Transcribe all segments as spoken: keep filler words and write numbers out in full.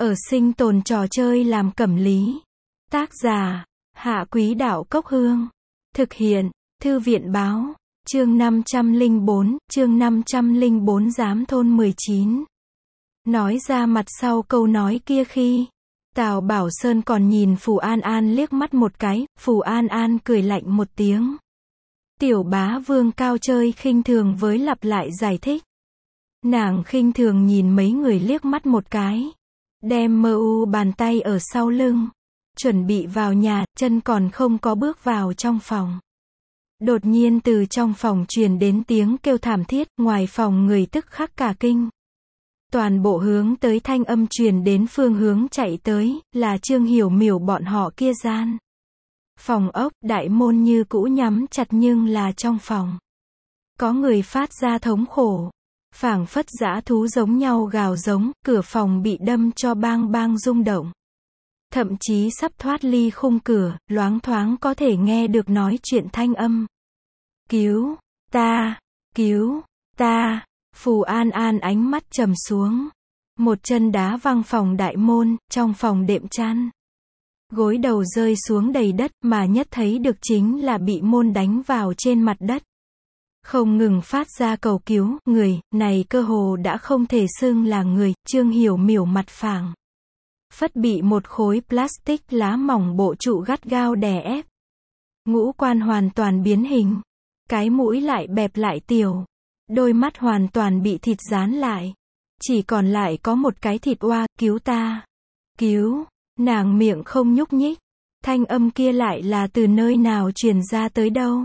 Ở sinh tồn trò chơi làm cẩm lý. Tác giả, Hạ Quý Đạo Cốc Hương. Thực hiện, Thư viện Báo. Chương năm trăm lẻ bốn, chương năm trăm lẻ bốn Giám thôn mười chín. Nói ra mặt sau câu nói kia khi Tào Bảo Sơn còn nhìn Phù An An liếc mắt một cái, Phù An An cười lạnh một tiếng. Tiểu bá vương cao chơi khinh thường với lặp lại giải thích. Nàng khinh thường nhìn mấy người liếc mắt một cái. Đem mơ u bàn tay ở sau lưng. Chuẩn bị vào nhà, chân còn không có bước vào trong phòng. Đột nhiên từ trong phòng truyền đến tiếng kêu thảm thiết, ngoài phòng người tức khắc cả kinh. Toàn bộ hướng tới thanh âm truyền đến phương hướng chạy tới, là Trương Hiểu Miểu bọn họ kia gian. Phòng ốc, đại môn như cũ nhắm chặt nhưng là trong phòng. Có người phát ra thống khổ. Phảng phất dã thú giống nhau gào giống, cửa phòng bị đâm cho bang bang rung động. Thậm chí sắp thoát ly khung cửa, loáng thoáng có thể nghe được nói chuyện thanh âm. Cứu, ta, cứu, ta, Phù An An ánh mắt trầm xuống. Một chân đá văng phòng đại môn, trong phòng đệm chăn. Gối đầu rơi xuống đầy đất mà nhất thấy được chính là bị môn đánh vào trên mặt đất. Không ngừng phát ra cầu cứu, người, này cơ hồ đã không thể xưng là người, Trương Hiểu Miểu mặt phẳng. Phất bị một khối plastic lá mỏng bộ trụ gắt gao đè ép. Ngũ quan hoàn toàn biến hình. Cái mũi lại bẹp lại tiểu. Đôi mắt hoàn toàn bị thịt dán lại. Chỉ còn lại có một cái thịt oa, cứu ta. Cứu, nàng miệng không nhúc nhích. Thanh âm kia lại là từ nơi nào truyền ra tới đâu.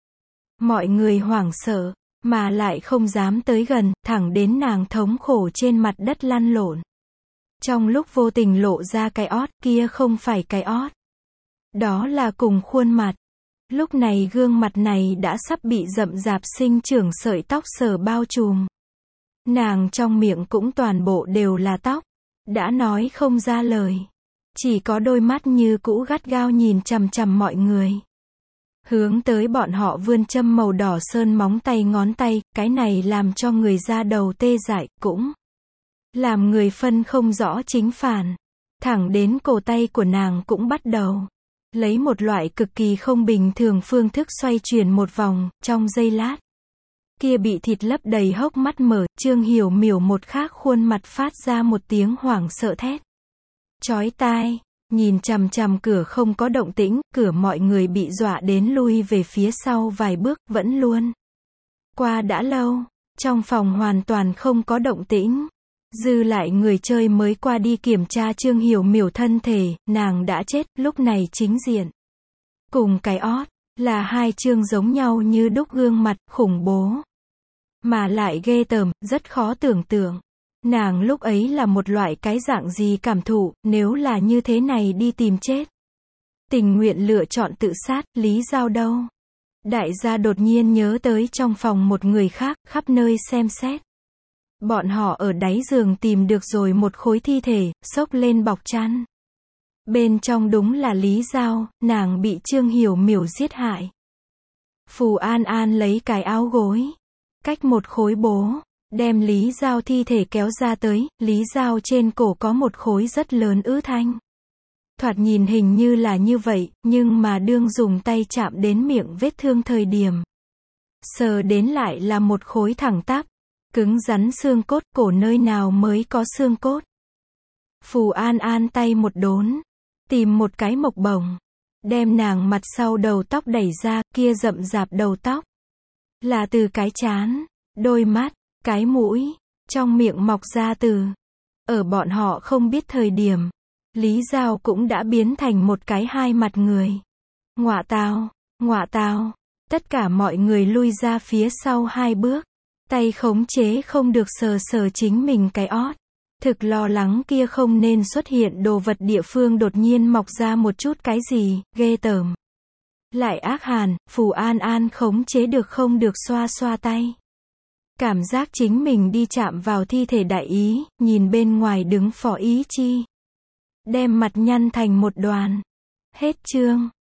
Mọi người hoảng sợ, mà lại không dám tới gần, thẳng đến nàng thống khổ trên mặt đất lăn lộn. Trong lúc vô tình lộ ra cái ót, kia không phải cái ót. Đó là cùng khuôn mặt. Lúc này gương mặt này đã sắp bị rậm rạp sinh trưởng sợi tóc sờ bao trùm. Nàng trong miệng cũng toàn bộ đều là tóc. Đã nói không ra lời. Chỉ có đôi mắt như cũ gắt gao nhìn chằm chằm mọi người. Hướng tới bọn họ vươn châm màu đỏ sơn móng tay ngón tay, cái này làm cho người da đầu tê dại, cũng làm người phân không rõ chính phản. Thẳng đến cổ tay của nàng cũng bắt đầu lấy một loại cực kỳ không bình thường phương thức xoay chuyển một vòng, trong giây lát. Kia bị thịt lấp đầy hốc mắt mở, Trương Hiểu Miểu một khác khuôn mặt phát ra một tiếng hoảng sợ thét. Chói tai. Nhìn chằm chằm cửa không có động tĩnh, cửa mọi người bị dọa đến lui về phía sau vài bước, vẫn luôn. Qua đã lâu, trong phòng hoàn toàn không có động tĩnh. Dư lại người chơi mới qua đi kiểm tra Trương Hiểu Miểu thân thể, nàng đã chết, lúc này chính diện. Cùng cái ót, là hai chương giống nhau như đúc gương mặt, khủng bố. Mà lại ghê tởm, rất khó tưởng tượng. Nàng lúc ấy là một loại cái dạng gì cảm thụ, nếu là như thế này đi tìm chết. Tình nguyện lựa chọn tự sát, lý giao đâu? Đại gia đột nhiên nhớ tới trong phòng một người khác, khắp nơi xem xét. Bọn họ ở đáy giường tìm được rồi một khối thi thể, xốc lên bọc chăn. Bên trong đúng là Lý Giao, nàng bị Trương Hiểu Miểu giết hại. Phù An An lấy cái áo gối, cách một khối bố. Đem Lý Giao thi thể kéo ra tới, Lý Giao trên cổ có một khối rất lớn ứ thanh. Thoạt nhìn hình như là như vậy, nhưng mà đương dùng tay chạm đến miệng vết thương thời điểm. Sờ đến lại là một khối thẳng tắp, cứng rắn xương cốt, cổ nơi nào mới có xương cốt. Phù An An tay một đốn, tìm một cái mộc bồng, đem nàng mặt sau đầu tóc đẩy ra, kia rậm rạp đầu tóc. Là từ cái trán, đôi mắt, cái mũi, trong miệng mọc ra từ. Ở bọn họ không biết thời điểm, Lý Giao cũng đã biến thành một cái hai mặt người. Ngọa tào, ngọa tào, tất cả mọi người lui ra phía sau hai bước. Tay khống chế không được sờ sờ chính mình cái ót. Thực lo lắng kia không nên xuất hiện đồ vật địa phương đột nhiên mọc ra một chút cái gì, ghê tởm. Lại ác hàn, Phù An An khống chế được không được xoa xoa tay. Cảm giác chính mình đi chạm vào thi thể đại ý, nhìn bên ngoài đứng Phó Ý Chi. Đem mặt nhăn thành một đoàn. Hết chương.